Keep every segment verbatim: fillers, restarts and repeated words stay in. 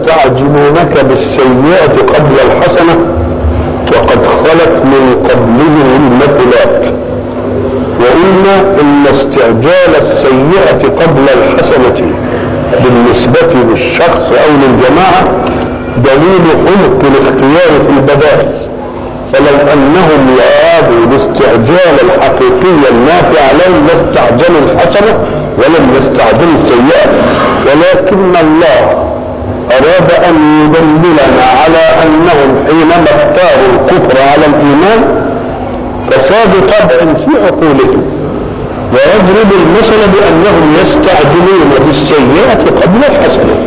يستعجلونك بالسيئة قبل الحسنة وقد خلت من قبلهم المثلات. وقلنا إن استعجال السيئة قبل الحسنة بالنسبة للشخص أو للجماعة دليل حلق الاختيار في البدائل، فلو أنهم أرادوا الاستعجال الحقيقي النافع لهم لاستعجلوا الحسنة ولم يستعجلوا السيئة، ولكن الله أراد أن يدللنا على أنهم حينما اختاروا الكفر على الإيمان فساد طبع في عقولهم، ويضرب المثل بأنهم يستعجلون بالسيئة قبل الحسنة.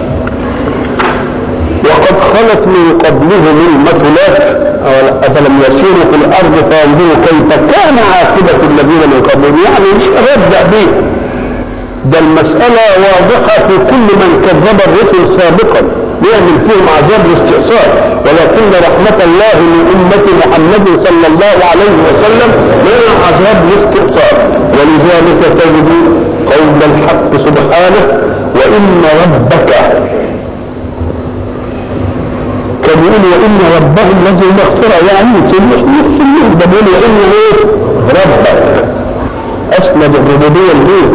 وقد خلت من قبلهم المثلات أفلم يسيروا في الأرض فينظروا كيف كان عاقبة الذين من قبلهم، يعني مش أبدأ به، ده المسألة واضحة في كل من كذب الرسل سابقا يعمل فيهم عذاب الاستئصال، ولكن رحمة الله لأمة محمد صلى الله عليه وسلم منع عذاب الاستئصال. ولذلك تجد قول الحق سبحانه وإن ربك، كان يقول وإن ربهم الذي مغفرة، يعني يغفر لهم، ده بيقول وإن ايه ربك أسند الربوبية ليه،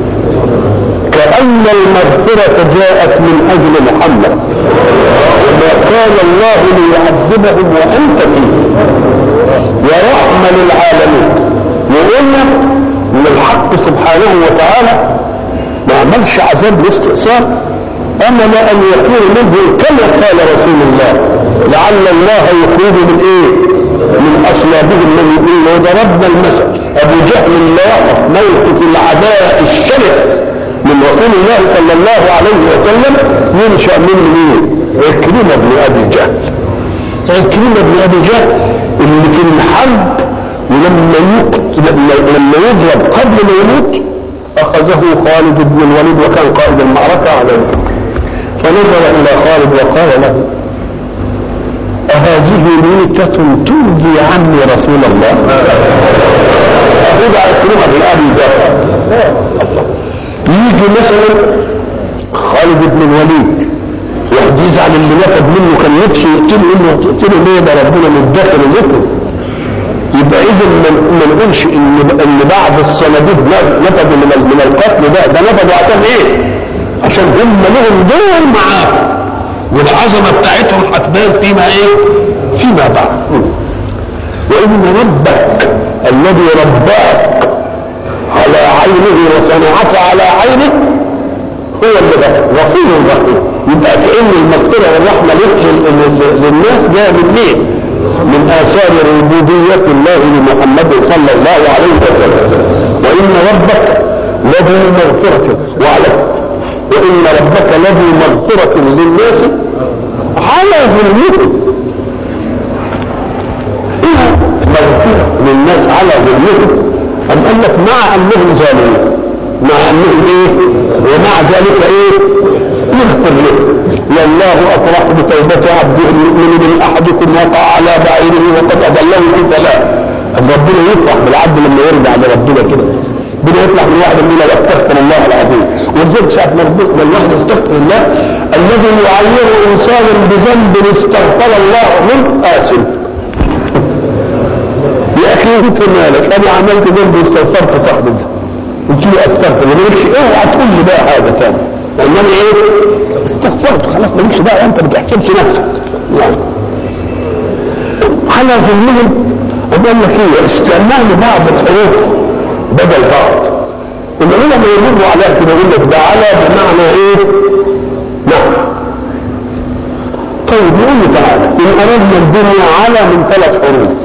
كأن المغفرة جاءت من أجل محمد، وما كان الله ليعذبهم وأنت فيه، ورحمة للعالمين. وقلنا إن الحق سبحانه وتعالى ما عملش عذاب الاستئصال أمل أن يكون منه كما قال رسول الله لعل الله يخرج من إيه؟ من أصلابهم من يقول وضربنا المثل. أبو جهل لاحظ موقف العداء الشرس من رسول الله صلى الله عليه وسلم ينشأ منه مين؟ عكرمة بن أبي جهل. عكرمة بن أبي جهل اللي في الحرب ولما لما يضرب قبل ما يموت أخذه خالد بن الوليد وكان قائد المعركة عليه، فنظر إلى خالد وقال له أهذه ميتة ترضي عني رسول الله؟ أخذ عكرمة بن أبي جهل. يجي مثلا خالد بن الوليد واحد يزعل اللي نفد منه كان نفسه يقتله، انه تقتله ليه؟ ده ربنا مدخل لكم. يبقى اذا ما نقولش ان ان بعض الصناديد نفدوا من من القتل ده، ده نفدوا عشان ايه؟ عشان هم لهم دور معاكم والعظمه بتاعتهم هتبان فيما ايه؟ فيما بعد. وان ربك الذي رباك على عينه وصنعك على عينه هو اللي غفور رحيم. يبقى كأن المغفرة والرحمة للناس جاء من مين؟ من آثار ربوبية الله لمحمد صلى الله عليه وسلم. وإن ربك لذو مغفرة وعلى وإن ربك لذو مغفرة للناس على ظلمهم. إيه مغفرة للناس على ظلمهم؟ أم قال لك مع أنهم ظالمين، مع أنهم إيه؟ ومع ذلك إيه؟ يغفر له. والله أفرح بتوبة عبده المؤمن من أحدكم وقع على بعيره وقد أضله فلا. ربنا يفرح بالعبد لما يرجع لربنا كده، ربنا يفرح من واحد يقول له استغفر الله العظيم. ولذلك ساعة ما ربنا الواحد يستغفر الله الذي يعير إنسانا بذنب استغفر الله منه آثم. يا أخي انت مالك؟ أنا عملت ذنب واستغفرت صاحب الذنب، قلت له استغفر، ما بقولش اوعى تقول لي بقى حاجه ثانيه، لان انا ايه؟ استغفرت خلاص، مالكش دعوه، انت ما تحكمش نفسك. يعني على ظلمهم. وقال لك ايه؟ استعمال بعض الحروف بدل بعض. العلماء يمروا عليها كده يقول لك ده على بمعنى ايه؟ نعم. طيب يقول تعالى ان اردنا الدنيا على من ثلاث حروف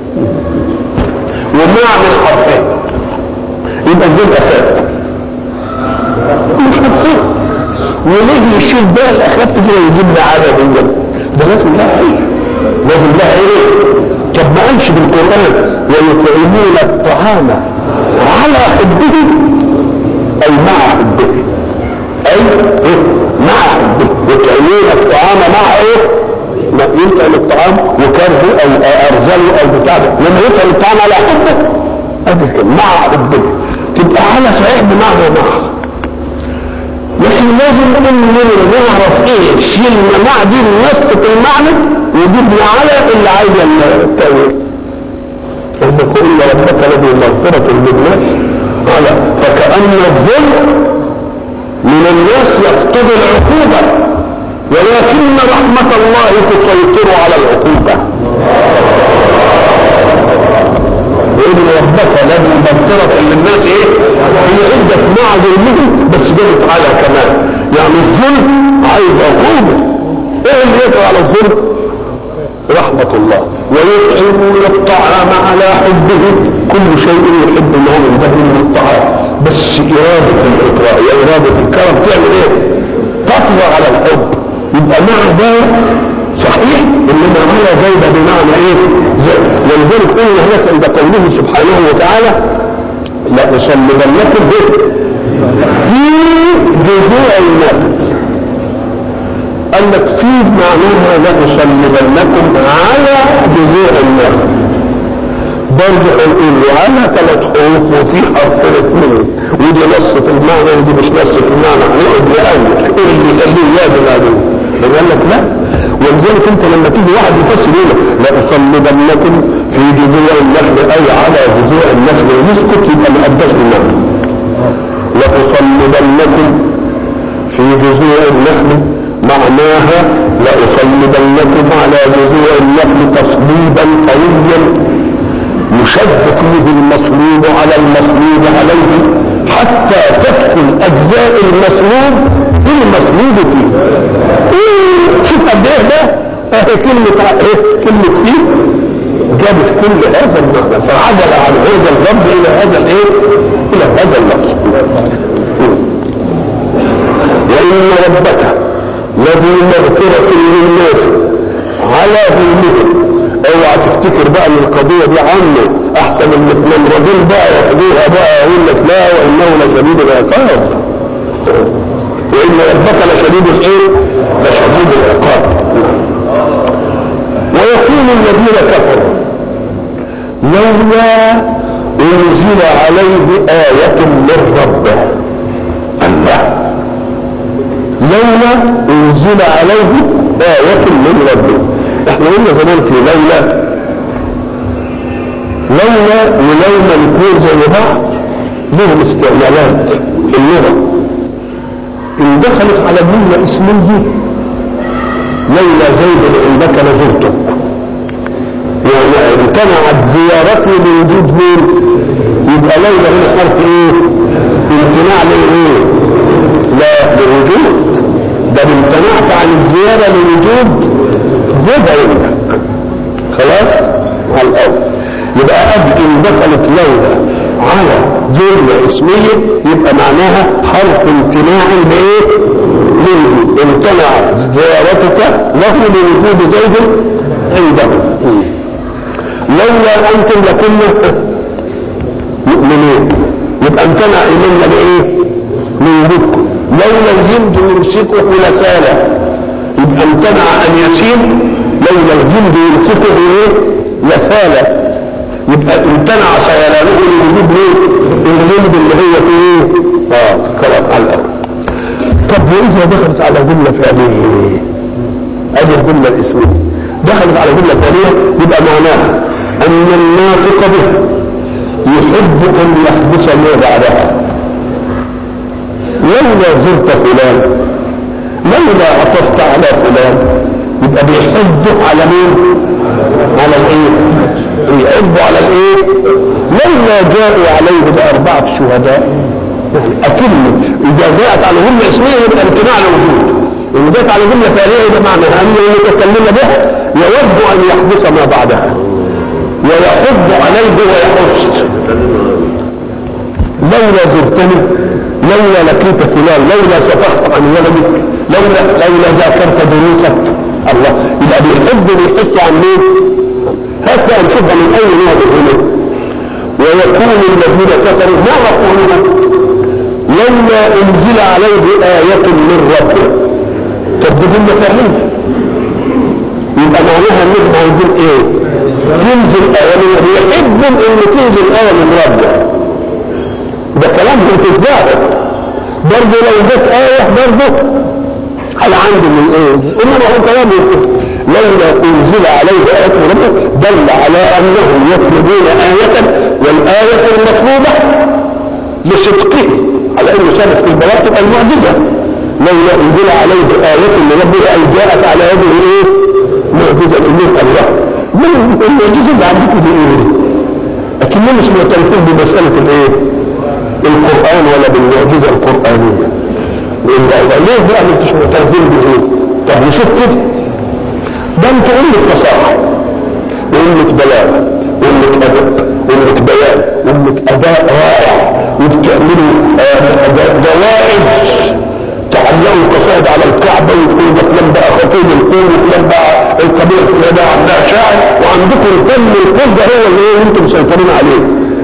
ومع من حرفين، يبقى الجزء اخف من حرفين. وليه يشيل بقى الاخف كده ويجيب لي عدد الجنة؟ ده لازم لها ايه؟ لازم لها ايه؟ طب ما قالش بالقران ويطعمون الطعام على حبه اي مع حبه، اي إيه؟ مع حبه. يطعمون الطعام مع ايه؟ يطعم الطعام وكرهه او ارزله او بتاع ده، لما يطعم الطعام على حبه ادي كده مع حبه، تبقى على صحيح بمعنى مع. لكن لازم اننا نعرف ايه شيلنا مع دي نسقط المعنى وجبنا على اللي عايز التأويل. ربك إلا ربك له مغفرة للناس على فكأن الظلم من الناس يقتضي العقوبة، ولكن رحمة الله تسيطر على العقوبة. وإن ربك له مغفرة للناس ايه؟ هي عدة مع ظلمهم بس جابت على كمان، يعني الظلم عايز عقوبة. ايه اللي يقع على الظلم؟ رحمة الله. ويطعمون الطعام على حبه، كل شيء يحب الله من ده من الطعام، بس إرادة الإطراء وإرادة الكرم تعمل ايه؟ تطغى على الحب. يبقى مع ده صحيح انما على زايده بمعنى ايه؟ ولذلك قلنا هناك عند قوله سبحانه وتعالى لأصلبنكم في جذوع النخل. قال لك في معناها لأصلبنكم على جذوع النخل، برضه هنقول له على ثلاث حروف وفي حرفين اثنين، ودي نص في المعنى ودي مش نص في المعنى، هنقعد نقول ايه اللي يخليه لازم هذا؟ قال لك لا. ولذلك انت لما تيجي واحد يفسر يقول لأصلبنكم في جذوع النخل اي على جذوع النخل يسكت يبقى ما اداش المعنى. لأصلبنكم في جذوع النخل معناها لأصلبنكم على جذوع النخل تصليبا قويا يشد فيه المصلوب على المصلوب عليه حتى تدخل اجزاء المصلوب في المصلوب فيه. إيه شوف قد ايه ده؟ اهي كلمة ايه؟ كلمة فيه جابت كل هذا المعنى فعدل عن هذا اللفظ الى هذا الايه؟ الى هذا اللفظ. وإن ربك الذي مغفرة للناس على ظلمهم. اوعى تفتكر بقى ان القضيه دي عنه احسن من الممرضين بقى ياخدوها بقى يقول لك لا وانه لشديد العقاب. وان ربك لشديد الايه؟ لشديد العقاب. ويقول الذين كفروا لولا انزل عليه آية من ربه. الله، لولا انزل عليه آية من ربه. احنا قلنا زمان في لولا لولا ولولا الاثنين زي بعض لهم استعمالات في اللغه. ان دخلت على جمله اسميه لولا زيد عندك لزرتك، يعني امتنعت زيارتي لوجود مين؟ يبقى لولا هنا حرف ايه؟ امتناع للايه؟ لا للوجود. ده امتنعت عن الزياره لوجود زيد عندك خلاص على الاول. يبقى ادي ان دخلت لولا على جمله اسميه يبقى معناها حرف امتناع بايه؟ لوجود. امتنع زيارتك له لوجود زيد عنده. لولا انتم لكنا مؤمنين يبقى امتنع الينا بايه؟ لوجودكم. لولا الجند يمسكه لساله يبقى امتنع ان يسيل. لولا الجند يمسكه ايه؟ لساله يبقى امتنع سيلانه لوجود ايه؟ الجند اللي هي في ايه؟ اه كلام على الاول. طب واذا دخلت على جمله فعليه ادي الجمله الاسميه دخلت على جمله فعليه يبقى معناها ان الناطق به يحب ان يحدث ما بعدها. لولا زرت فلان لولا عطفت على فلان يبقى بيحبه على مين؟ على الايه؟ بيحبه على الايه؟ لولا جاءوا عليه بأربعة شهداء. يعني اكل اذا جاءت على جمله اسميه يبقى امتناع الوجود. إذا جاءت على جمله فعليه يبقى معنى ان المتكلم به يود ان يحدث ما بعدها ويحب عليه ويحس. لولا زرتني لولا لقيت فلان لولا سفحت عن ولدك لولا لولا ذاكرت دروسك. الله يبقى بيحب ويحس عن مين؟ هكذا نشوفها من اي نوع هنا. ويكون الذين كفروا ما يقولون لولا انزل عليه آية من ربه. طب دي جملة فعلية يبقى معناها ان احنا عايزين ايه؟ تنزل آية من ربه. يحب ان تنزل آية من ربه. ده كلام في الظاهر برضه لو جت آية برضه هل عنده من ايه؟ انما هو كلام لولا انزل عليه آية ربه دل على انهم يطلبون آية والآية المطلوبة لصدقه على انه ثابت في البلاغ تبقى المعجزة. لولا انزل عليه آية من ربه اي جاءت على يده ايه؟ معجزة من الله. من المعجزة اللي عندكم دي ايه؟ لكننا مش معترفين بمسألة الايه؟ القرآن ولا بالمعجزة القرآنية. ليه بقى ما انتش معترفين بايه؟ طب نشوف كده. ده انت قلة فصاحة وقلة بلاغة وقلة أدب وقلة بيان وقلة أداء رائع وبتعملوا دوائر تعلقوا قصائد على الكعبة ويقولوا ده فلان بقى خطيب القوم وفلان بقى القبيلة فلان بقى عندها شاعر وعندكم الفن القول ده هو اللي انتم مسيطرين عليه.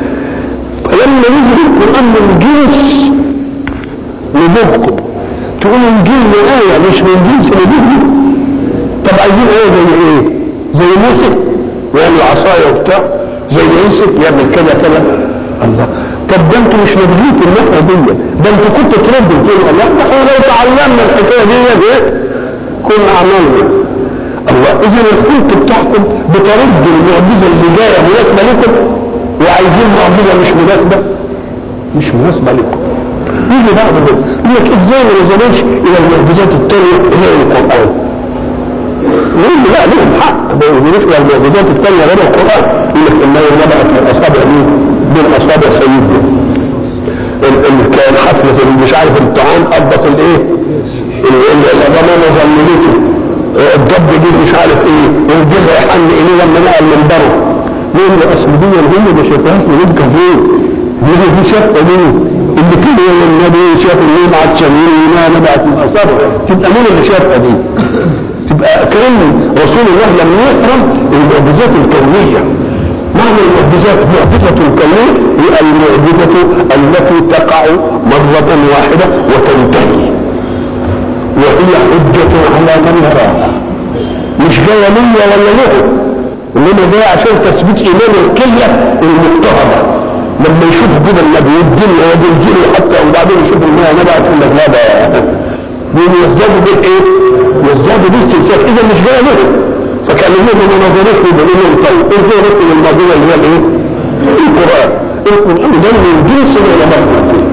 فلما نيجي القرآن من جنس نبوغكم تقولوا الجيل آية مش من جنس نبوغكم. طب عايزين ايه زي ايه؟ زي موسى يعمل عصاية وبتاع، زي عيسى يعمل كذا كذا. الله، طب ده انتوا مش نبغيت النفع دي، ده انتوا كنتوا تردوا تقولوا الله احنا لو تعلمنا الحكايه دي ايه كنا عملنا. الله، اذا الخلق بتاعكم بتردوا المعجزه اللي جايه مناسبه لكم وعايزين معجزه مش مناسبه مش مناسبه لكم. يجي بعض يقول لك ازاي ما نزلوش الى المعجزات الثانيه اللي هي القران؟ يقول لا لهم حق ما ينزلوش الى المعجزات الثانيه غير القران. يقول لك انه نبعت من اصابع مين؟ من اصابع سيدنا اللي كان حفله اللي مش عارف الطعام قضت الايه؟ الغمامه ظلمته الضب دي مش عارف ايه والجزء يحن اليه لما نقل من بره. ليه اللي اصل دي اللي ما شافهاش نبكى فين؟ هي دي شافه مين؟ اللي كده النبي شاف اليوم عطشانين وما نبعت من اصابعه. تبقى مين اللي شافها دي؟ تبقى كأن رسول الله لم يحرم المعجزات الكونية. معنى المعجزات معجزة كونية هي المعجزة التي تقع مرة واحدة وتنتهي وهي حجة على من يراها، مش جاية ليا ولا له، انما جاية عشان تثبيت ايمان الكلية المضطربة. لما يشوفوا كده النبي والدنيا وينزلوا حتى وبعدين يشوفوا الماء نبعت يقول لك لا ده يزدادوا بالايه؟ يزدادوا بالاستنساخ. اذا مش جايه له، فكان لهم ما نظروش بيقولوا لهم طيب انتوا رسل الموضوع اللي هو الايه؟ القران. القران ده من جنس ما نبغى فيه.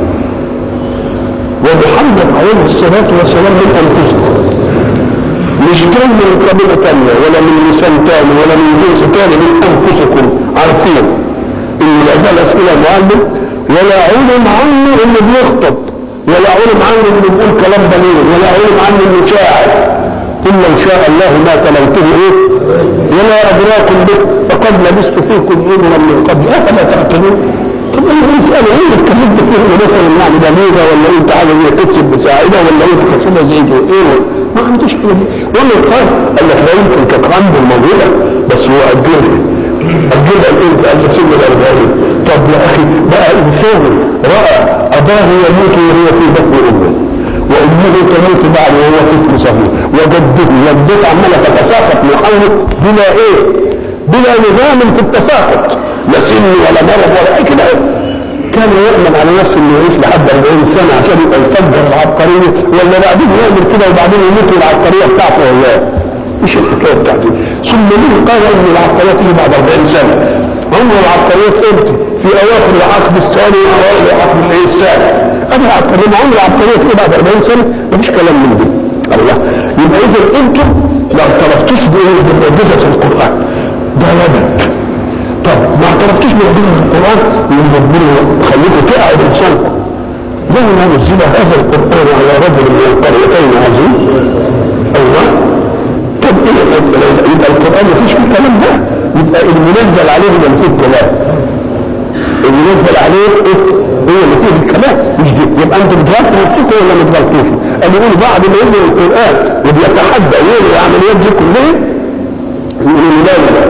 ومحمد عليه الصلاه والسلام من انفسكم، مش جاي من قبيله ثانيه ولا من لسان ثاني ولا من جنس ثاني، من انفسكم. عارفين ان لا جلس الى معلم ولا علم عنه انه بيخطب ولا علم عنه انه بيقول كلام بليغ ولا علم عنه انه شاعر. إن إن شاء الله ما تلوته ايه ولا ادراكم به فقد لبثت فيكم عمرا من قبل افلا تعقلون. طب انا اسال ايه الكذب فيه مثلا يعني بليغه ولا انت عايز تكسب بساعده ولا انت تكسبها زي ايه؟ ما عندوش حاجه دي. ولا قال قال لك لا يمكن كانت عنده الموهبه بس هو اجلها اجلها انت قال سن الاربعين. طب يا اخي بقى انسان راى اباه يموت وهو في بطن امه وامه تموت بعد وهو طفل صغير وجده والبيت عماله تتساقط من حوله بلا ايه؟ بلا نظام في التساقط، لا سن ولا مرض ولا اي كده. كان يؤمن على نفسه انه يعيش لحد أربعين سنه عشان يبقى يفجر العبقريه ولا بعدين يعمل كده وبعدين يموت والعبقريه بتاعته ولا مش الحكايه بتاعته. ثم مين قال ان العبقريه تيجي بعد أربعين سنه؟ عمر العبقريه فهمت في اواخر العقد الثاني واوائل العقد الايه الثالث. انا العبقريه عمر العبقريه تيجي بعد أربعين سنه مفيش كلام من دي. الله، يبقى اذا انتم ما اعترفتوش بمعجزه القران ده ندب. طب ما اعترفتوش بمعجزه القران ربنا خليكم تقعوا بلسانكم. لما نزل هذا القران على رجل من القريتين عظيم الله. طب ايه يبقى القران مفيش فيه كلام ده؟ يبقى المنزل عليه اللي فيه الكلام، المنزل عليه هو اللي فيه الكلام مش دي. يبقى انتوا بتغلطوا نفسكم ولا ما بتغلطوش؟ قالوا يقولوا بعد ما ينزل القران وبيتحدى يقولوا العمليات دي كلها يقولوا لا لا.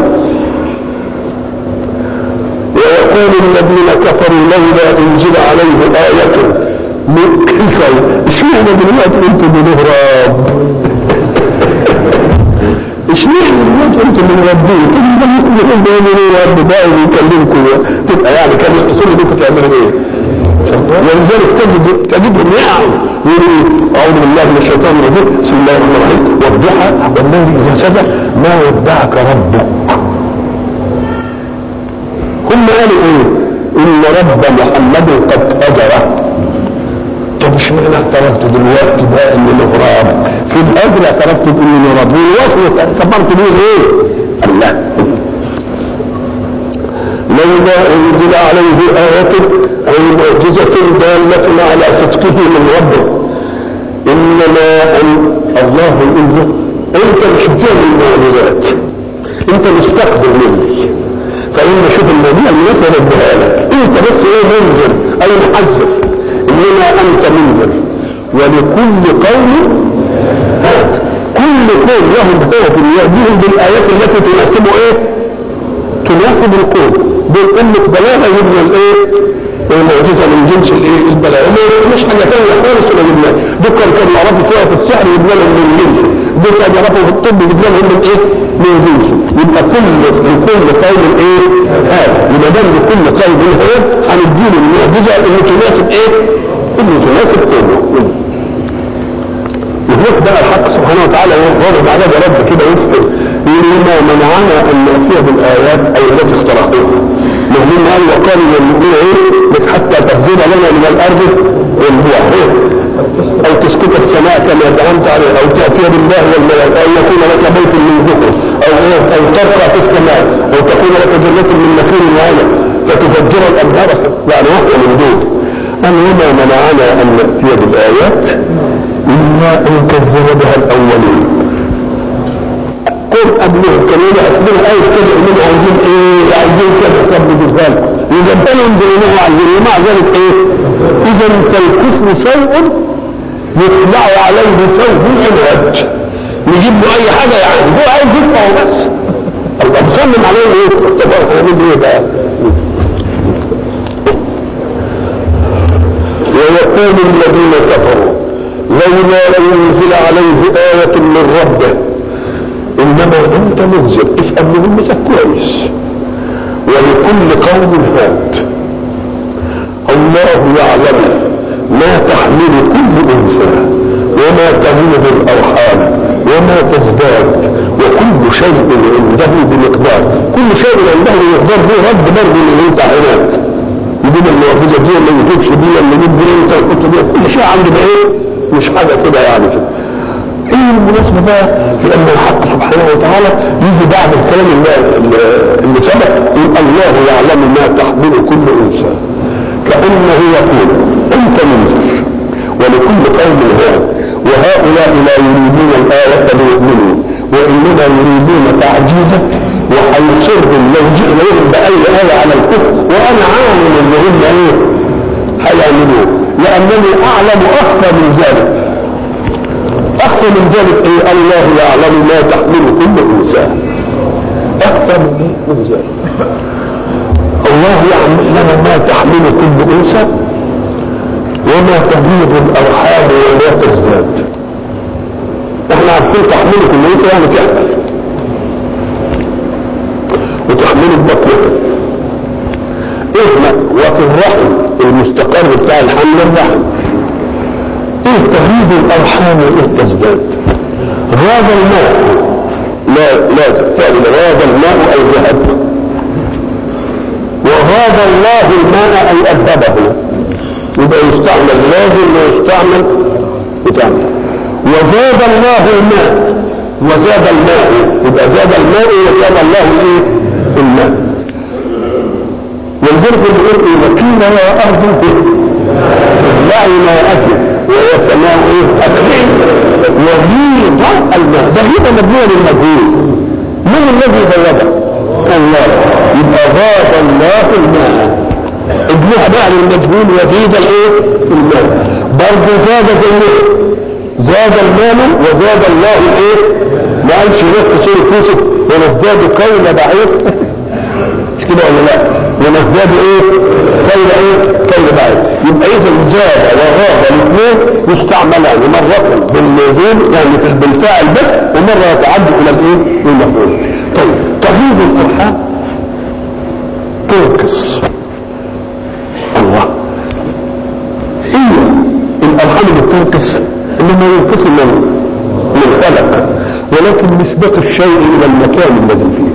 ويقول الذين كفروا لولا انزل عليه آية من كيف اشمعنى دلوقتي انتم بنهرب؟ اشمعنى دلوقتي انتم من ربين؟ طب ممكن يكون بيقولوا يا رب دايما يكلمكم تبقى يعني كان الاصول دي كنت تعملوا ايه؟ ولذلك تجد تجدهم يقعوا يقولوا اعوذ بالله من الشيطان الرجيم بسم الله الرحمن الرحيم والضحى والليل اذا سجى ما ودعك ربك. هم قالوا ايه؟ ان رب محمد قد هجره. طب اشمعنى اعترفت دلوقتي بقى ان له رب؟ في الاجر اعترفت بان له رب والوصف كبرت بيه ايه؟ الله. لولا انزل عليه آية أي معجزة دالة على صدقه من ربه انما أن الله يقول له انت مش بتعمل معجزات، انت مستقبل مني، فإن شوف الموضوع الناس ونبهها لك، انت بس ايه منذر اي محذر، انما انت منذر ولكل قوم هاد. كل قوم لهم هاد يهديهم بالايات التي تناسب ايه؟ تناسب القوم. دول أمة بلاغة يبنى الايه؟ المعجزة من جنس الايه؟ البلاغة. مش حاجة تانية خالص ولا يبنى. دول كانوا يعرفوا فيها في السحر يبنى لهم من جنسه. دول كانوا يعرفوا في الطب يبنى لهم من ايه؟ من جنسه. يبقى كل لكل قوم ايه؟ هاد. يبقى ده لكل قوم هاد هنديله المعجزة اللي تناسب ايه؟ اللي تناسب قومه. وهو بقى الحق سبحانه وتعالى وهو بعدها رد كده يذكر لما منعنا ان ناتي بالايات اي التي اخترقوها. مهم قال وقالوا للمؤمنين ايه؟ حتى تنزل لنا من الارض والبوع ايه؟ او تسقط السماء كما زعمت عليه، او تاتي بالله والملائكه، او يكون لك بيت من ذكر، او ايه؟ او ترقى في السماء، او تكون لك جنه من نخيل وعنب فتفجر الانهار، يعني وحي من دون. أم وما منعنا ان ناتي بالايات الا ان كذب بها الاولين. قل قبلهم كانوا يأتون آية كذا إنهم عايزين إيه؟ عايزين كذا. طب نجيبها لكم يجبلهم زي ما هو عايزين، ومع ذلك إيه؟ إذا فالكفر شيء يطلع عليه ثوب العناد. نجيب له أي حاجة يعني هو عايز يدفعه بس. الله مصمم عليه إيه؟ طب هنعمل إيه بقى؟ ويقول الذين كفروا لولا أنزل عليه آية من ربه انما انت منذر، افهم مهمتك كويس. ولكل قوم هاد. الله يعلم ما تحمل كل انثى وما تغيض الارحام وما تزداد وكل شيء عنده بمقدار. كل شيء عنده بمقدار دي رد برضه اللي انت هناك يجيب المعجزه دي اللي يجيبش دي اللي يجيب دي انت كنت دي كل شيء عنده ايه؟ مش حاجه كده يعني كده. ايه المناسبة بقى في ان الحق سبحانه وتعالى يجي بعد الكلام اللي, اللي سبق يقول الله يعلم ما تحمل كل انثى، كأنه يقول انت منذر ولكل قوم هاد، وهؤلاء لا يريدون الآية ليؤمنوا وإنما يريدون تعجيزك وحيصرهم لو جئنا لهم بأي آية على الكفر، وأنا عالم ان هم ايه هيعملوه لأنني أعلم أكثر من ذلك. أكثر من ذلك إيه؟ الله يعلم ما تحمل كل إنسان. أكثر من ذلك الله يعلم ما تحمل كل إنسان وما تغيض الأرحام وما تزداد. احنا عارفين تحمل كل إنسان يعني تحمل وتحمل البطن إيه؟ وفي الرحم المستقر بتاع الحمل الرحم ايه تغييب الارحام وايه تزداد. غاب الماء لا لا فعل غاب الماء اي ذهب، وغاب الله الماء اي اذهبه، يبقى يستعمل لازم ويستعمل يتعمل. وزاد الله الماء وزاد الماء يبقى زاد الماء وزاد الله الايه؟ الماء. والذلك بيقول ايه؟ وكيل يا ارض ابلعي ماءك وهي سماء ايه؟ أكلين وغيض الماء. ده غيض مبنية للمجهول. من الذي غيضه؟ الله. يبقى غاض الله الماء ابنها بقى للمجهول وغيض الايه؟ الماء. برضه زاد زيه زاد المال وزاد الله الايه؟ ما قالش هناك في سورة يوسف ونزداد كيل بعيد مش كده ولا لا؟ ونزداد ايه؟ كيل ايه؟ كيل بعيد. يبقى اذا زاد وغاب الاثنين يستعملان مرة باللزوم يعني في بالفاعل بس، ومرة يتعدى الى الايه؟ للمفعول. طيب تغيض الارحام، بما ينقسم من من خلق، ولكن نسبة الشيء إلى المكان الذي فيه.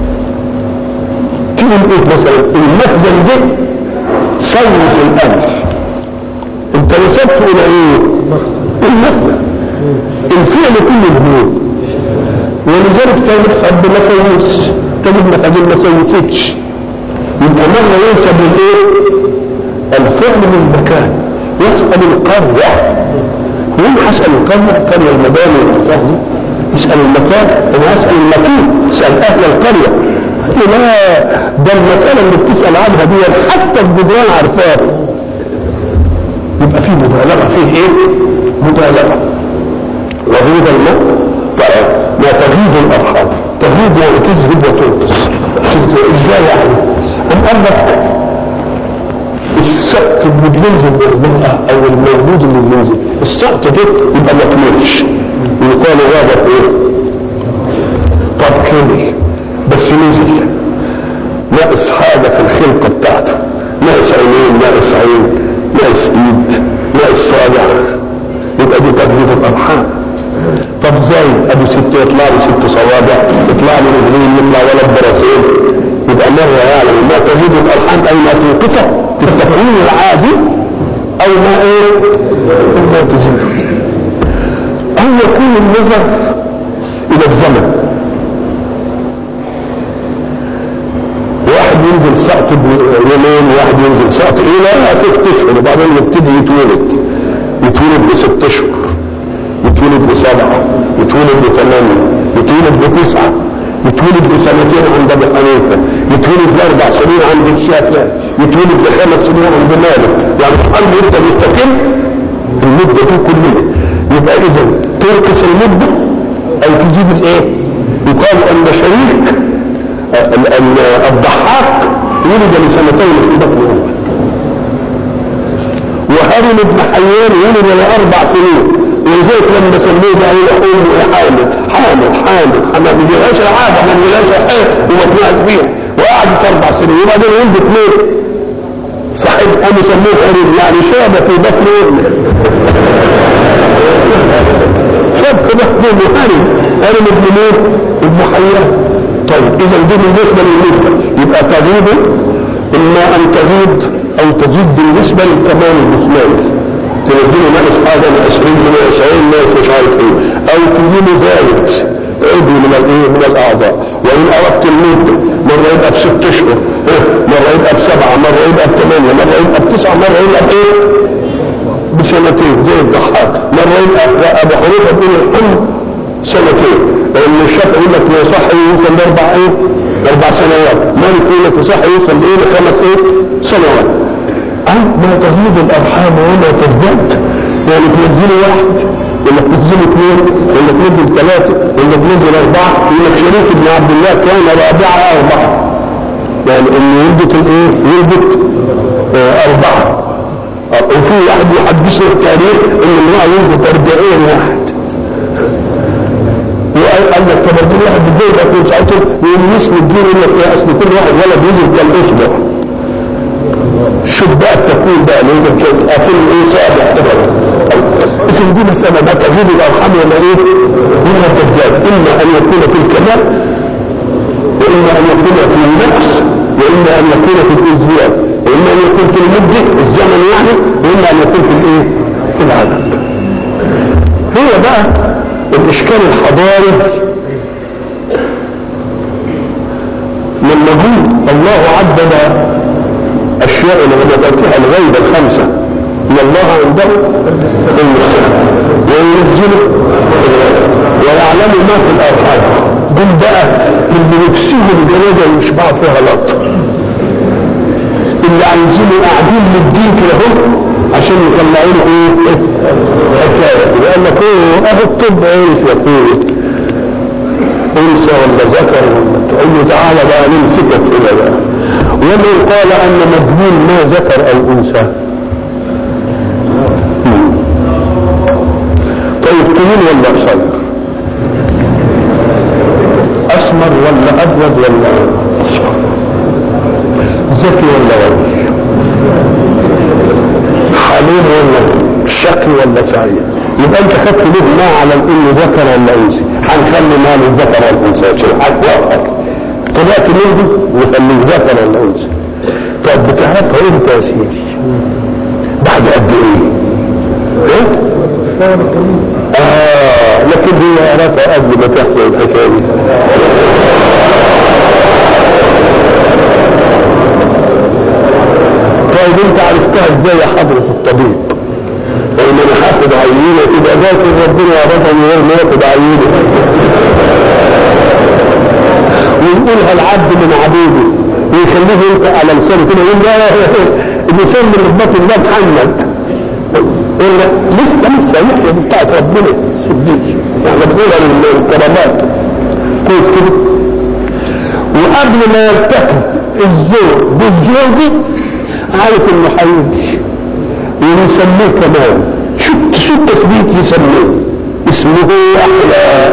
كلمة إيه مثلا المخزن ده صوت الأمر، أنت نسبته إلى إيه؟ المخزن. الفعل كله بدون، ولذلك تجد حد ما سويش، تجد مخزن ما سويتش، يبقى مرة ينسب للإيه؟ الفعل للمكان. يسأل القرية، وين حسأل القرية؟ القرية المباني والمكان، يسأل المكان، أنا أسأل المكان، يسأل أهل القرية. لا، ده المسألة اللي بتسأل عنها دي حتى الجدران عارفاها. يبقى فيه مبالغة، فيه إيه؟ مبالغة. وغيظ الماء ما تغيظ الأرحام، تغيظ يعني تذهب وتنقص. إزاي يعني؟ أم قال لك السقط اللي بينزل للمرأة أو المولود اللي بينزل، السقط ده يبقى ما كملش، يقال هذا إيه؟ طب كمل بس نزل، ناقص حاجة في الخلقة بتاعته، ناقص عينين، ناقص عين، ناقص ايد، ناقص صابع، يبقى دي تغيير الأرحام. طب زي أبو ست يطلع له ست صوابع، يطلع له رجلين، يطلع ولد براسين، يبقى مرة يعلم ما تغيير الأرحام أي ما توقفه في التكوين العادي أو ما إيه؟ ما تزيده. أو يكون النظر إلى الزمن، واحد ينزل سقط يومين، واحد ينزل سقط الى ست اشهر، وبعدين يبتدي يتولد، يتولد لست اشهر، يتولد لسبعه، يتولد لثمانيه، يتولد لتسعه، يتولد لسنتين عند ابي حنيفه، يتولد لاربع سنين عند الشافعي، يتولد لخمس سنين عند مالك. يعني الحمد يبدا يستقل المده دي كلها. يبقى اذا تنقص المده او تزيد الايه؟ يقال ان شريك الضحاك ولد لسنتين في بطن امه، وهارون بن حيان ولد لاربع سنين، ولذلك لما سموه بقى امه حامل حامل حامل حامل ما بيجيلهاش العاده، ما بيجيلهاش حيل وبطنها كبير، وقعدت اربع سنين وبعدين ولدت اثنين صاحب قاموا سموه هارون، يعني شاب في بطن امه، شاب في بطن امه هارون، هارون ابن مين؟ ابن حيان. طيب اذا دي بالنسبه للمده، يبقى تغيض اما ان تغيض او تزيد بالنسبه للكمال الجسماني، تنزله ناقص حاجه من عشرين من عشرين ناقص مش عارف ايه، او تزيله زايد عضو من الايه؟ من الاعضاء. وان اردت المده مره يبقى بست اشهر، مره يبقى بسبعه، مره يبقى بثمانيه، مره يبقى بتسعه، مره يبقى بايه؟ بسنتين زي الضحاك، مره يبقى ابو حنيفه بن الحمد سنتين، لان الشافعي يقول لك ما يصح يوصل لاربع ايه؟ اربع سنوات، مالك يقول لك يصح يوصل لايه؟ لخمس ايه؟ سنوات. او ما تزيد الارحام وما تزداد، يعني تنزل واحد ولا تنزل اثنين ولا تنزل ثلاثه ولا تنزل اربعه، يقول لك شريك ابن عبد الله كان رابعه اربعه، يعني ان ولدت الايه؟ ولدت آه اربعه. وفي واحد يحدثنا التاريخ ان امراه ولدت اربعين واحد، وقال لك طب دي واحد ازاي بقى كل ساعته يقول يسند الدين، يقول لك يا اصل كل واحد ولد يزيد كالاسبوع. شوف بقى التكوين بقى اللي انت بتقول اكل ايه سابع كده. اسم دي مساله ما تغيير الارحام ولا ايه؟ ولا تزداد، اما ان يكون في الكمال واما ان يكون في النقص واما ان يكون في الازدياد واما ان يكون في المده الزمن يعني واما ان يكون في الايه؟ في العدد. هو بقى الاشكال الحضاري لما نقول الله عدد اشياء لغايتها الغيبه الخمسه ان الله عنده علم الساعه وينزل ويعلم ما في الارحام. دول بقى اللي نفسهم الجنازه يشبعوا فيها لط، اللي عايزين قاعدين للدين كده هم عشان يطلعوا له ايه؟ حكايه يقول لك ايه؟ اهو الطب عرف يقول انثى ولا ذكر ولا تقول له تعالى بقى نمسكك كده بقى. ومن قال ان مجنون ما ذكر او انثى؟ طيب طويل ولا قصير؟ اسمر ولا ابيض ولا اصفر؟ ذكي ولا غبي؟ حليم ولا شقي ولا سعيد؟ يبقى انت خدت له ما على انه ذكر ولا انثى، هنخلي ما للذكر والانثى، شوف هتوافق طلعت منه وخليه ذكر ولا انثى. طب بتعرفها امتى يا سيدي؟ بعد قد ايه؟ ايه؟ اه لكن هي يعرفها قبل ما تحصل الحكايه دي. طيب انت عرفتها ازاي يا حضرة الطبيب؟ لان انا هاخد عينه تبقى ذاكر ربنا يعرفها من غير ما ياخد عينه ويقولها العبد من عبيده ويخليه انت على لسانه كده يقول لا اللسان اللي في بطن ده محمد ولا لسه لسه يحيى دي بتاعت ربنا صديق يعني بنقولها للكرامات كويس كده. وقبل ما يلتقي الزوج بالزوجه عارف انه هيجي ويسميه كمان شو شو التثبيت يسميه اسمه يحيى.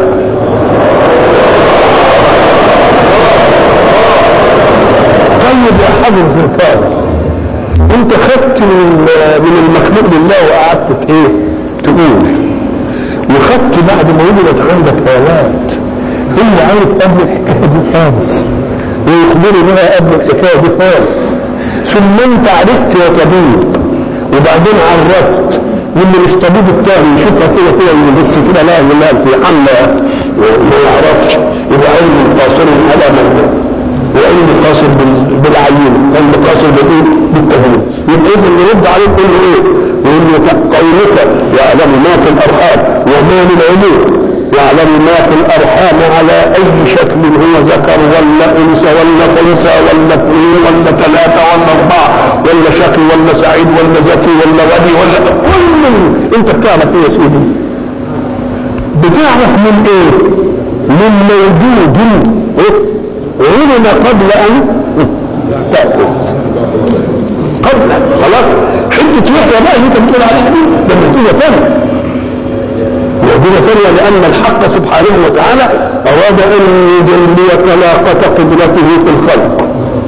طيب يا حضرة الفاضل انت خدت من المخلوق لله وقعدت ايه تقول وخدت بعد ما ولدت عندك آلات هو عارف قبل الحكايه دي خالص ويخبري بها قبل الحكايه دي خالص ثم انت عرفت يا طبيب وبعدين عرفت واللي مش طبيب التاني يشوفها كده كده يبص كده لا لا انت حمله ما يعرفش يبقى علم قاصر على من وعلم قاصر بالعينه علم قاصر بالايه بالتهويل. يبقى اذا نرد عليه نقول له ايه؟ نقول له قولك يعلم ما في الارحام وما من علوم يعلم ما في الارحام على اي شكل هو ذكر ولا انثى ولا خنثى ولا اثنين ولا ثلاثه ولا اربعه ولا شكل ولا سعيد ولا ذكي ولا ولي ولا كل انت بتعرف ايه يا سيدي؟ بتعرف من ايه؟ من موجود ايه؟ علم قبل ان تأخذ قبل خلاص حته يحيى بقى انت بتقول عليها دي ده نتيجه ثانيه نتيجه ثانيه لان الحق سبحانه وتعالى اراد ان يجلي طلاقه قدرته في الخلق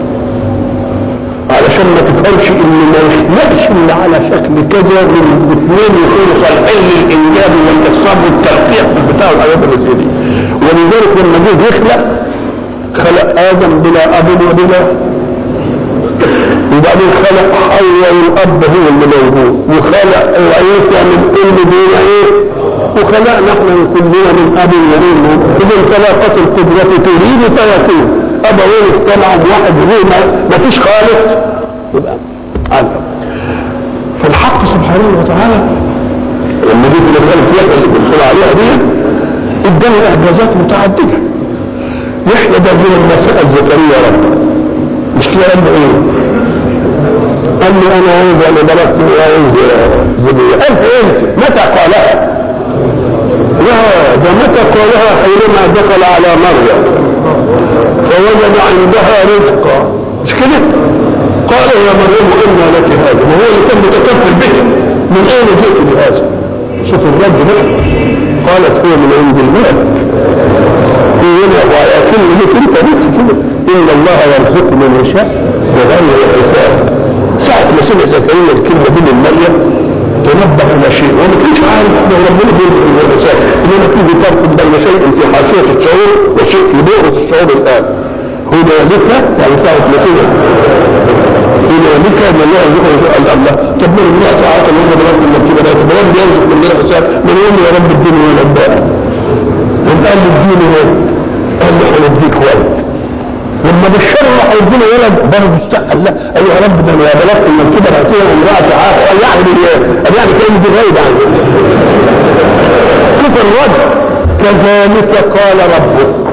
علشان ما تفهمش ان ما يخلقش الا على شكل كذا من اثنين يكونوا صالحين للانجاب والاكساب والترقيع بتاع الحياه الرسوليه. ولذلك لما جه يخلق خلق آدم بلا أب وبلا وبعدين خلق حواء والأب هو اللي موجود وخلق عيسى من أم دون إيه وخلقنا احنا كلنا من أب وأم. إذا طلاقة القدرة تريد فيكون أبوين اجتمعوا بواحد غير ما فيش خالق يبقى عالم. فالحق سبحانه وتعالى لما جيت لخلق يحيى اللي بنقول عليها دي اداني إعجازات متعددة. يحيى ده من المسائل زكريا رب مش كده قال له ايه؟ قال له انا عايز انا بلغت وعايز زبية. قال له انت متى قالها؟ لا ده متى قالها حينما دخل على مريم فوجد عندها رزقا مش كده؟ قال يا مريم انا لك هذا وهو اللي كان متكفل به من اين جئت بهذا؟ شوف الرب بقى قالت هو من عند الله كلمة انت بس كده ان الله يرزق من يشاء بغير حساب. ساعة ما سمع زكريا الكلمة دي من مريم تنبه الى شيء وما كانش عارف ان ربنا بيرزق من الحساب انما في فرق بين شيء في حاشية الشعور وشيء في بؤرة الشعور الان. هنالك يعني ساعة ما سمع هنالك ان الله يرزق الله. طب من الله تعالى ان الله بلغت من كده طب رب يرزق من غير حساب من يوم يا رب الدين والاباء قال له الدين ايه؟ قال له هنديك ولد. لما بالشر هيدينا ولد برضه استقل لا قال له يا رب ده انا بلغت من كده هاتيه امرأتي عاقر قال يعني ايه؟ قال يعني كلمه دي غايبه عنه. شوف الرد كذلك قال ربك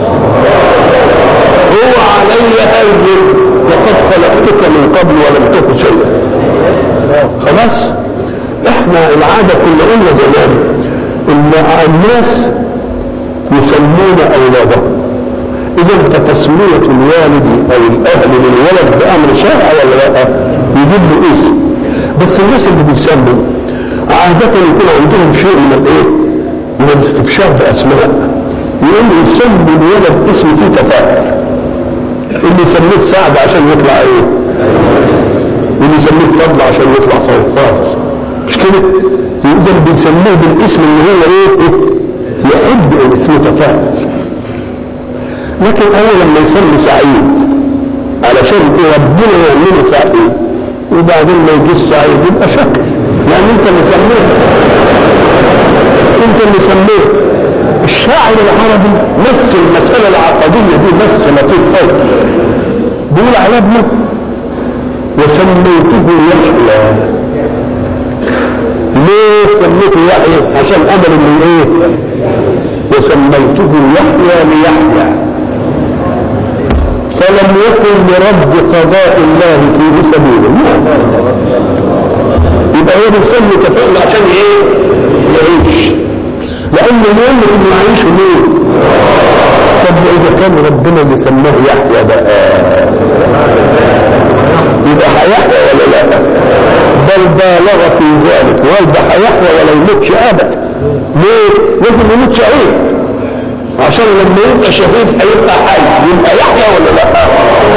هو علي هين وقد خلقتك من قبل ولم تك شيئا. خلاص احنا العاده كنا قلنا زمان ان الناس يسمون اولادهم اذا تسمية الوالد او الاهل للولد بامر شرعي ولا لا؟ يجيب له اسم. بس الناس اللي بيسموا عادة يكون عندهم شيء من الايه؟ من الاستبشار باسماء. يقول يسمي الولد اسم فيه تفاعل. اللي يسميه سعد عشان يطلع ايه؟ واللي يسميه فضل عشان يطلع فاضل. مش كده؟ إذا بنسميه بالاسم اللي هو ايه؟ يحب الاسم متفاعل. لكن اول لما يسمي سعيد علشان ربنا يعمله سعيد وبعدين ما يجيش سعيد يبقى شكل، لان انت اللي سميته انت اللي سميته. الشاعر العربي مثل المسألة العقدية دي مثل لطيف قوي، بيقول على ابنه وسميته يحيى. ليه سميته يحيى؟ عشان امل من ايه؟ وسميته يحيى ليحيى، فلم يكن لرد قضاء الله فيه سبيل. يبقى هو بيسمي تفاؤل عشان ايه؟ يعيش، لأنه يقول لك انه يعيش ليه؟ طب إذا كان ربنا اللي سماه يحيى بقى يبقى هيحيى ولا لا؟ بل بالغ في ذلك وقال ده هيحيى ولا يموتش أبدا. ليه؟ لازم ما يموتش عيد، عشان لما يبقى شهيد هيبقى حي، يبقى يحيى ولا لا؟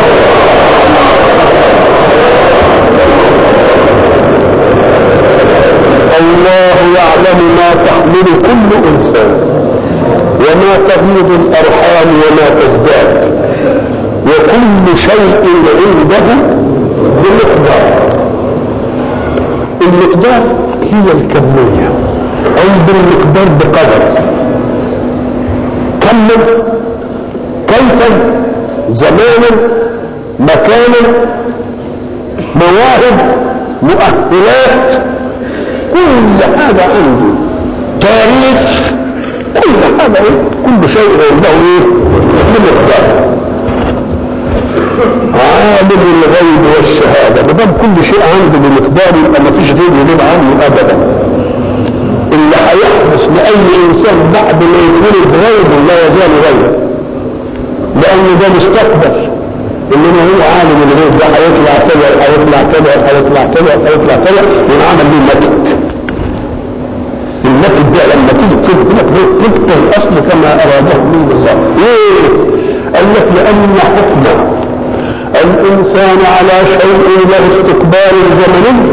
الله يعلم ما تحمل كل انسى وما تغيض الارحام وما تزداد وكل شيء عنده بمقدار. المقدار هي الكمية او بالمقدار بقدر، كما كيفا زمانا مكانا مواهب مؤهلات، كل حاجة عنده تاريخ، كل حاجة ايه؟ كل شيء عنده ايه؟ بمقدار. عالم الغيب والشهادة، ما دام كل شيء عنده بمقدار يبقى ما فيش غير يغيب عنه ابدا. اللي هيحدث لاي انسان بعد ما يتولد غيب لا يزال غيبا، لان ده مستقبل. انما هو عالم الغيب ده هيطلع كذا هيطلع كذا هيطلع كذا هيطلع كذا وينعمل له مكت. المكت ده لما تيجي تكتب تكتب الاصل كما اراده من الله. ايه؟ قال لك لان حكم الانسان على شيء له استقبال زمني،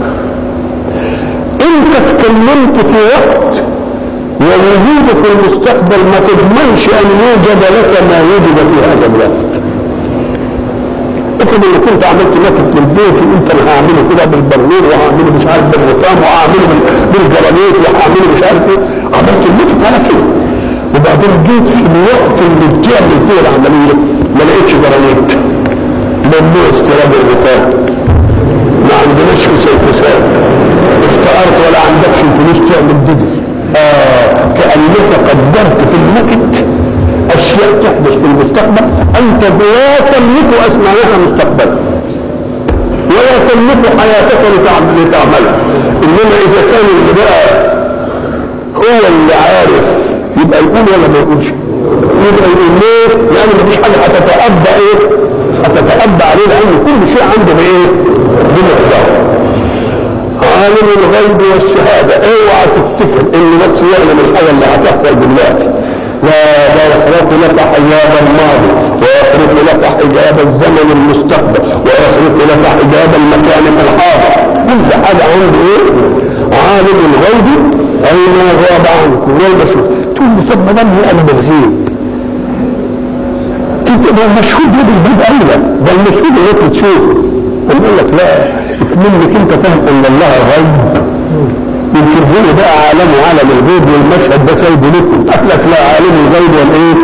انت تكلمت في وقت ووجوده في المستقبل ما تضمنش ان يوجد لك ما يوجد في هذا الوقت. افرض ان كنت عملت مكت للبيت وانت انا هعمله كده بالبرنور وهعمله مش عارف بالرطام وهعمله بالجرانيت وهعمله مش عارف ايه، عملت المكت على كده وبعدين جيت في الوقت اللي بتعمل فيه العمليه ما لقيتش جرانيت، ممنوع استيراد الرطام، ما عندناش فساد، افتقرت ولا عندكش الفلوس تعمل بدل. آه كأنك قدرت في المكت اشياء تحدث في المستقبل انت لا تملك اسمائها مستقبلا ولا تملك حياتك لتعملها. انما اذا كان اللي بقى هو اللي عارف يبقى يقول ولا ما يقولش؟ يبقى يقول ليه؟ لان مفيش حاجه هتتأبى ايه؟ هتتأبى عليه، لان كل شيء عنده بايه؟ بمقدار. عالم الغيب والشهاده، اوعى تفتكر انه بس يعلم الحاجه اللي هتحصل دلوقتي، لا لا يخلق لك حجاب الماضي ويخلق لك حجاب الزمن المستقبل ويخلق لك حجاب المكان الحاضر. كل حاجه عنده ايه؟ عالم الغيب اي ما غاب عنك ولا شوف تقول له طب ما دام يعلم الغيب تبقى مشهود له بالغيب ايضا، ده المشهود الناس بتشوفه. يقول لك لا اكملك انت فاهم ان الله غيب، يمكن هو بقى عالم عالم الغيب والمشهد ده سايبه لكم. قال لك لا، عالم الغيب والايه؟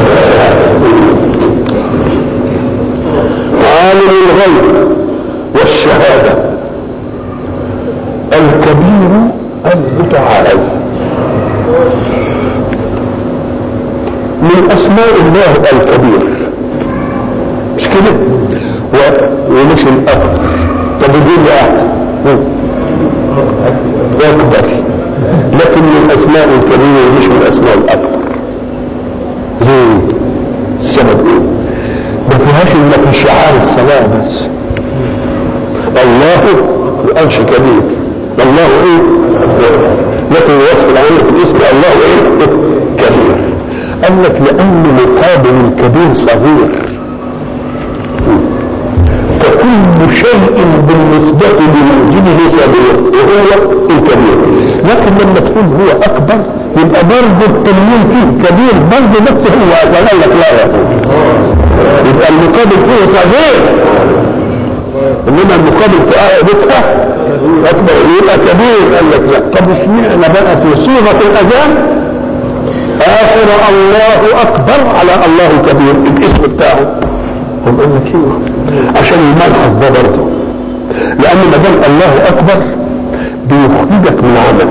عالم الغيب والشهاده الكبير المتعال. من اسماء الله الكبير، مش كده؟ ومش الاكبر. طب يقول لي احسن اكبر، لكن من الاسماء الكبيره مش من الاسماء الاكبر. ليه؟ السبب ايه؟ ما فيهاش الا في شعار الصلاه بس. الله ما قالش كبير، الله ايه؟ لكن الوصف العام في الاسم الله ايه؟ كبير. قال لك لان مقابل الكبير صغير، فكل كل شيء بالنسبة لموجبه صغير وهو الكبير. لكن لما تقول هو أكبر يبقى برضه التنوين فيه كبير برضه، بس هو قال لك لا يقول، يبقى المقابل فيه صغير، انما المقابل في آية بتها أكبر يبقى كبير. قال لك لا. طب اشمعنى بقى في صيغة الأذان آخر الله أكبر على الله كبير الاسم بتاعه؟ هم قال لك ايوه عشان الملحظ ده برضه، لأن ما دام الله أكبر بيخرجك من عمل.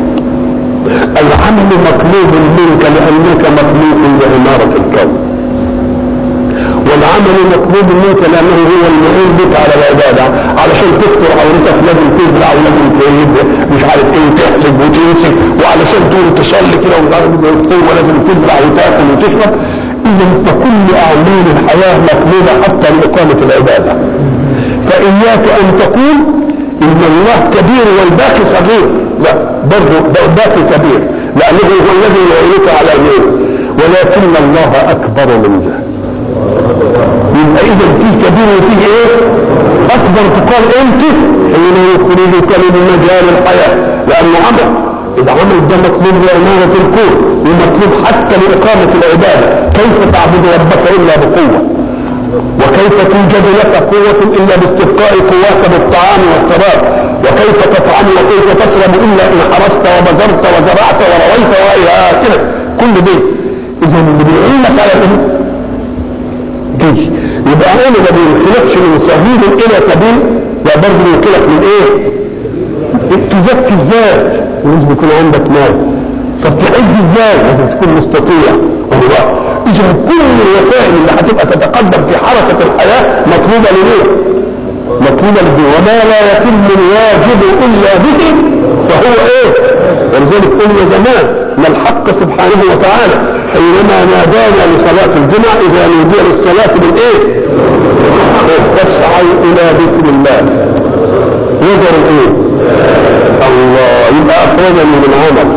العمل مطلوب منك لأنك مخلوق لعمارة الكون، والعمل مطلوب منك لأنه هو المعين بك على العبادة. علشان تكثر عورتك لازم تزرع ولازم تجيب مش عارف ايه وتحلب وتمسك، وعلشان تقول تصلي كده ولازم تزرع وتاكل وتشرب. إذا فكل أعمال الحياة مطلوبة حتى لإقامة العبادة. فإياك أن تقول إن الله كبير والباقي صغير، لا، برضه الباقي كبير لأنه هو الذي يعينك على غيره، ولكن الله أكبر من ذلك. يبقى إذا فيه كبير وفيه إيه؟ أكبر تقال أنت حين يخرجك من مجال الحياة، لأنه عمل. العمل ده مطلوب لعمارة الكون ومطلوب حتى لإقامة العبادة. كيف تعبد ربك إلا بقوة؟ وكيف توجد لك قوة إلا باستبقاء قواك بالطعام والشراب؟ وكيف تطعم وكيف تشرب إلا إن حرست وبذرت وزرعت ورويت وإلى آخره؟ كل دي إذا اللي بيعينك على إيه؟ دي. يبقى أنا ما بينقلكش من صغير إلى كبير، لا برضه بينقلك من إيه؟ تزكي الذات ولازم يكون عندك مال. طب تحج ازاي؟ لازم تكون مستطيع. الله. اذا كل الوسائل اللي هتبقى تتقدم في حركة الحياة مطلوبة ليه؟ مطلوبة لديه. وما لا يتم الواجب الا به فهو ايه؟ ولذلك قلنا زمان ان الحق سبحانه وتعالى حينما نادانا لصلاة الجمعة اذا نودي للصلاة بالايه؟ فاسعوا الى ذكر الله وذروا ايه؟ الله. يبقى اخرجني من عمل،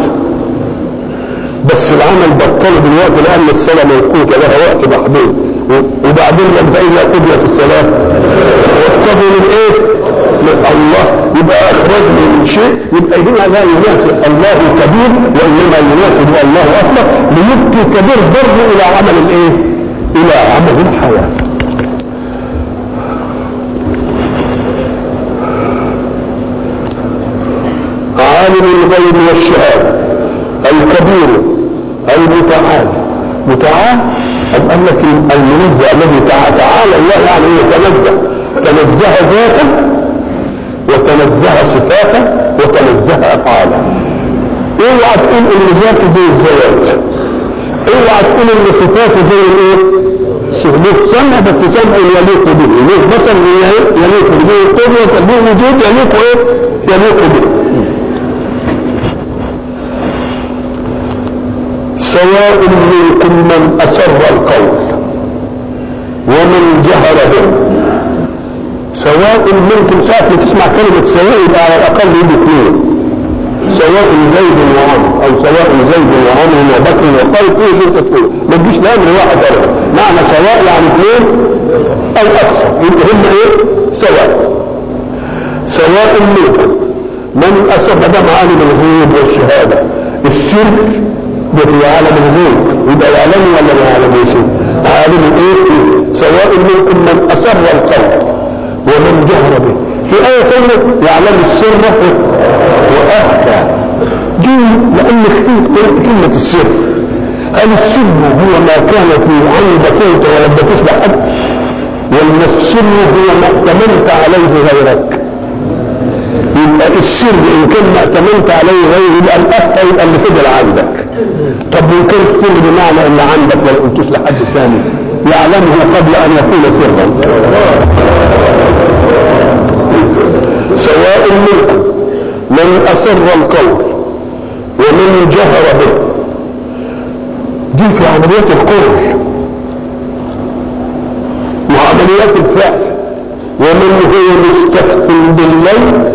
بس العمل بطل دلوقتي لان الصلاه موقوته لها وقت محدود، وبعدين لما اذا قضيت الصلاه وابتغوا من ايه؟ من الله. يبقى اخرجني من شيء، يبقى هنا لا يناسب الله كبير وانما يناسب الله اكبر، ليبقي كبير برضه الى عمل الايه؟ الى عمل الحياه. عالم الغيب والشهادة الكبير المتعال. متعال قال لك المنزه الذي تعالى الله يعني يتنزه، تنزه ذاتا وتنزه صفاتا وتنزه افعالا. اوعى تقول ان ذاته زي الزواج، اوعى تقول ان صفاته زي الايه؟ له سمع بس سمع يليق به، له بصر يليق به، قدرة له وجود يليق ايه؟ يليق به. سواء منكم من أسر القول ومن جهر به. سواء منكم ساعة ما تسمع كلمة سواء يبقى على الأقل يجي اثنين، سواء زيد وعمر أو سواء زيد وعمر وبكر وخالد، ايه اللي انت تقوله؟ ما تجيش لأمر واحد أبدا. معنى سواء يعني اثنين أو أكثر، يبقى هم ايه؟ سواء. سواء منكم من أسر، ده عالم الغيب والشهادة. السر ده في عالم الغيب، يبقى يعلم ولا ما يعلمش؟ عالم ايه؟ سواء منكم من اسر القول ومن جهر به. في آية ثانية يعلم السر واخفى. دي لان كتير كلمة السر، هل السر هو ما كان في عندك انت ولا اديتوش لحد؟ ولا السر هو ما ائتمنت عليه غيرك؟ يبقى السر ان كان ما ائتمنت عليه غيره يبقى الاخفى يبقى اللي فضل عندك. طب وان كان السر بمعنى اللي عندك ولا قلتوش لحد ثاني يعلمه قبل ان يكون سرا. سواء منكم من اسر القول ومن جهر به. دي في عمليات القول وعمليات الفعل. ومن هو مستخف بالليل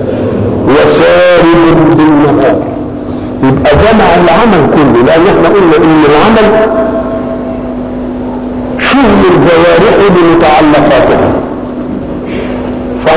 وسارب بالنهار. يبقى جمع العمل كله، لان احنا قلنا ان العمل شغل الجوارح بمتعلقاتها.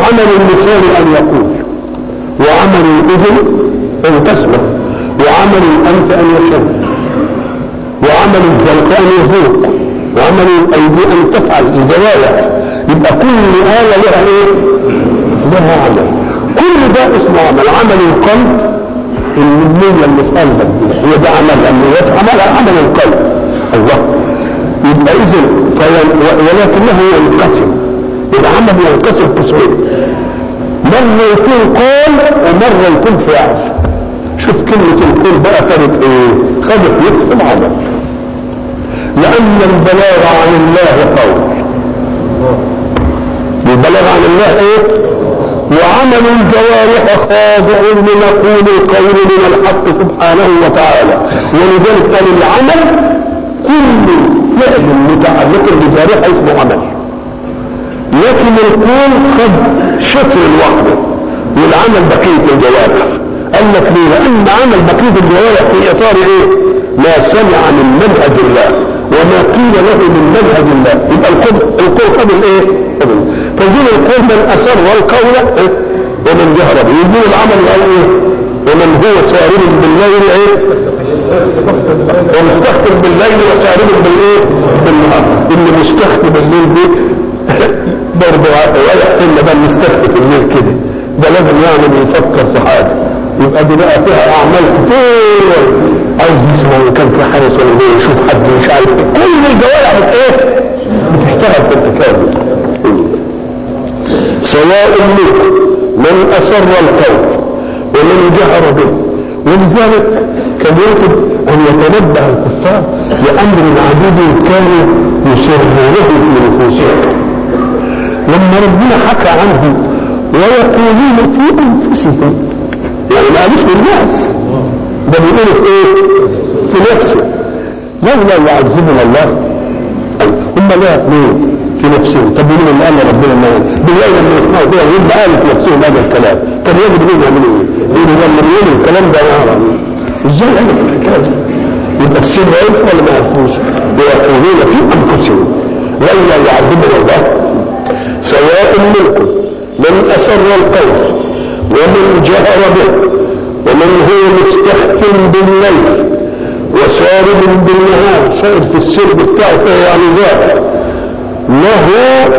عمل اللسان ان يقول، وعمل الاذن ان تسمع، وعمل الانف ان يشم، وعمل الجلد ان يذوق، وعمل الايدي ان تفعل الجوارح. يبقى كل آلة لها ايه؟ لها عمل. كل ده اسمه عمل. عمل القلب النية اللي في قلبك دي هي ده عمل النيات، عملها عمل القلب. الله. يبقى اذن ولكنه ينقسم، العمل ينقسم قسمين، مرة يكون قول ومرة يكون فعل. شوف كلمة القول بقى خدت ايه؟ خدت نصف العمل، لأن البلاغ عن الله قول، البلاغ عن الله ايه؟ وعمل الجوارح خاضع لمقول القول من الحق سبحانه وتعالى. ولذلك قال العمل كل فعل متعلق بجارحة اسمه عمل، لكن القول خد شطر الوحده والعمل بقية الجوارح. قال لك ليه؟ لأن عمل بقية الجوارح في إطار ايه؟ ما سمع من منهج الله وما قيل له من منهج الله. يبقى القول قبل ايه؟ قبل فيجيب القول من أسر القول إيه؟ ومن جهر به. يجيب العمل قال ايه؟ ومن هو سارب بالليل ايه؟ ومستخدم بالليل وسارب بالايه؟ بالنهار. اللي مستخدم بالليل دي برضه ولا ده مستخدم بالليل كده، ده لازم يعني يفكر في حاجه. يبقى دي بقى فيها اعمال كتير، عايز يسمع كان في حارس ولا يشوف حد مش عارف. كل الجوارح ايه؟ بتشتغل في الحكايه دي. سواء منكم من أسر القول ومن جهر به. ولذلك كان يجب أن يتنبه الكفار لأمر عديد كانوا يسرونه في نفوسهم. لما ربنا حكى عنهم ويقولون في أنفسهم، يعني ما قالوش للناس، ده بيقولوا في إيه؟ في نفسه. لولا يعذبنا الله، هم لا يقولون في نفسهم. طب مين اللي قال ربنا ما بالله لما يسمعوا كده وهم قالوا في نفسهم هذا الكلام، كان يجب ان يعملوا ايه؟ يقولوا لما يقولوا الكلام ده يعرف ازاي قالوا في الحكايه دي؟ يبقى السر عرف ولا ما عرفوش؟ ويقولون في انفسهم لولا يعذبنا الله. سواء منكم من اسر القول ومن جهر به ومن هو مستخف بالليل وسارب بالنهار. سائر في السر بتاعه يعني ذاك له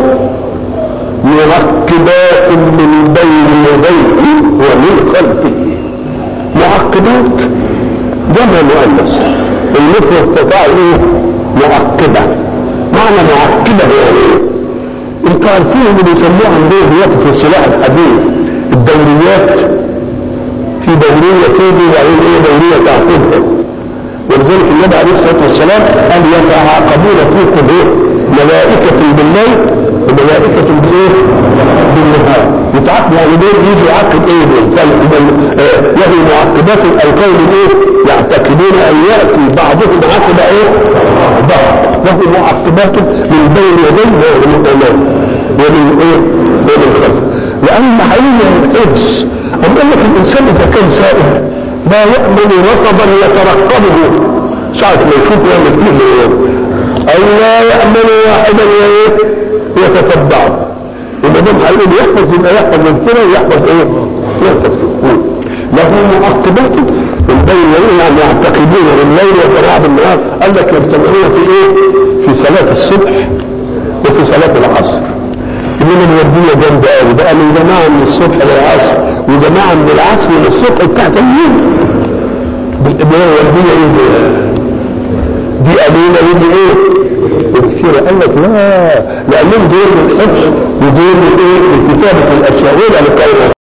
معقبات من بين يديه ومن خلفه. معقبات جمع مؤنث، المفرد تبعه ايه؟ معقبة. معنى معقبة يعني ايه؟ انتوا عارفين اللي بيسموها عندهم دلوقتي في الصلاح الحديث الدوريات، في دورية تيجي وبعدين ايه؟ دورية تعقبها. ولذلك النبي عليه الصلاة والسلام قال يتعاقبون فيكم ايه؟ ملائكة بالليل وملائكة بالايه؟ بالنهار. يتعاقب يعني دول يجي يعاقب ايه دول؟ له معقبات القول ايه؟ يعتقدون ان ياتي بعضهم عقب ايه؟ بعض. له معقبات من بين يديه ومن امامه ومن ايه؟ ومن خلفه. لان حقيقه الحفظ هم قال لك الانسان اذا كان سائل لا يأمن نصبا يترقبه ساعة ما يشوف يعمل فيه ايه؟ أو لا يأمن واحدا يتتبعه. وما دام هيقول يحفظ يبقى يحفظ الكلى ويحفظ ايه؟ يحفظ كده. له معقبات من بين يديه يعني يعتقدون بالليل ويتبعوا بالنهار. قال لك يجتمعون في ايه؟ في صلاة الصبح وفي صلاة العصر. انما الودية جامدة قوي بقى، من جماعة من الصبح للعصر وجماعة من العصر للصبح بتاعت اليوم. الودية ايه دي؟ دي قليلة ودي ايه؟ وكثيرة. قال لك لا، لأنهم دول الحفظ ودول ايه؟ كتابة الأشياء ولا لقائمة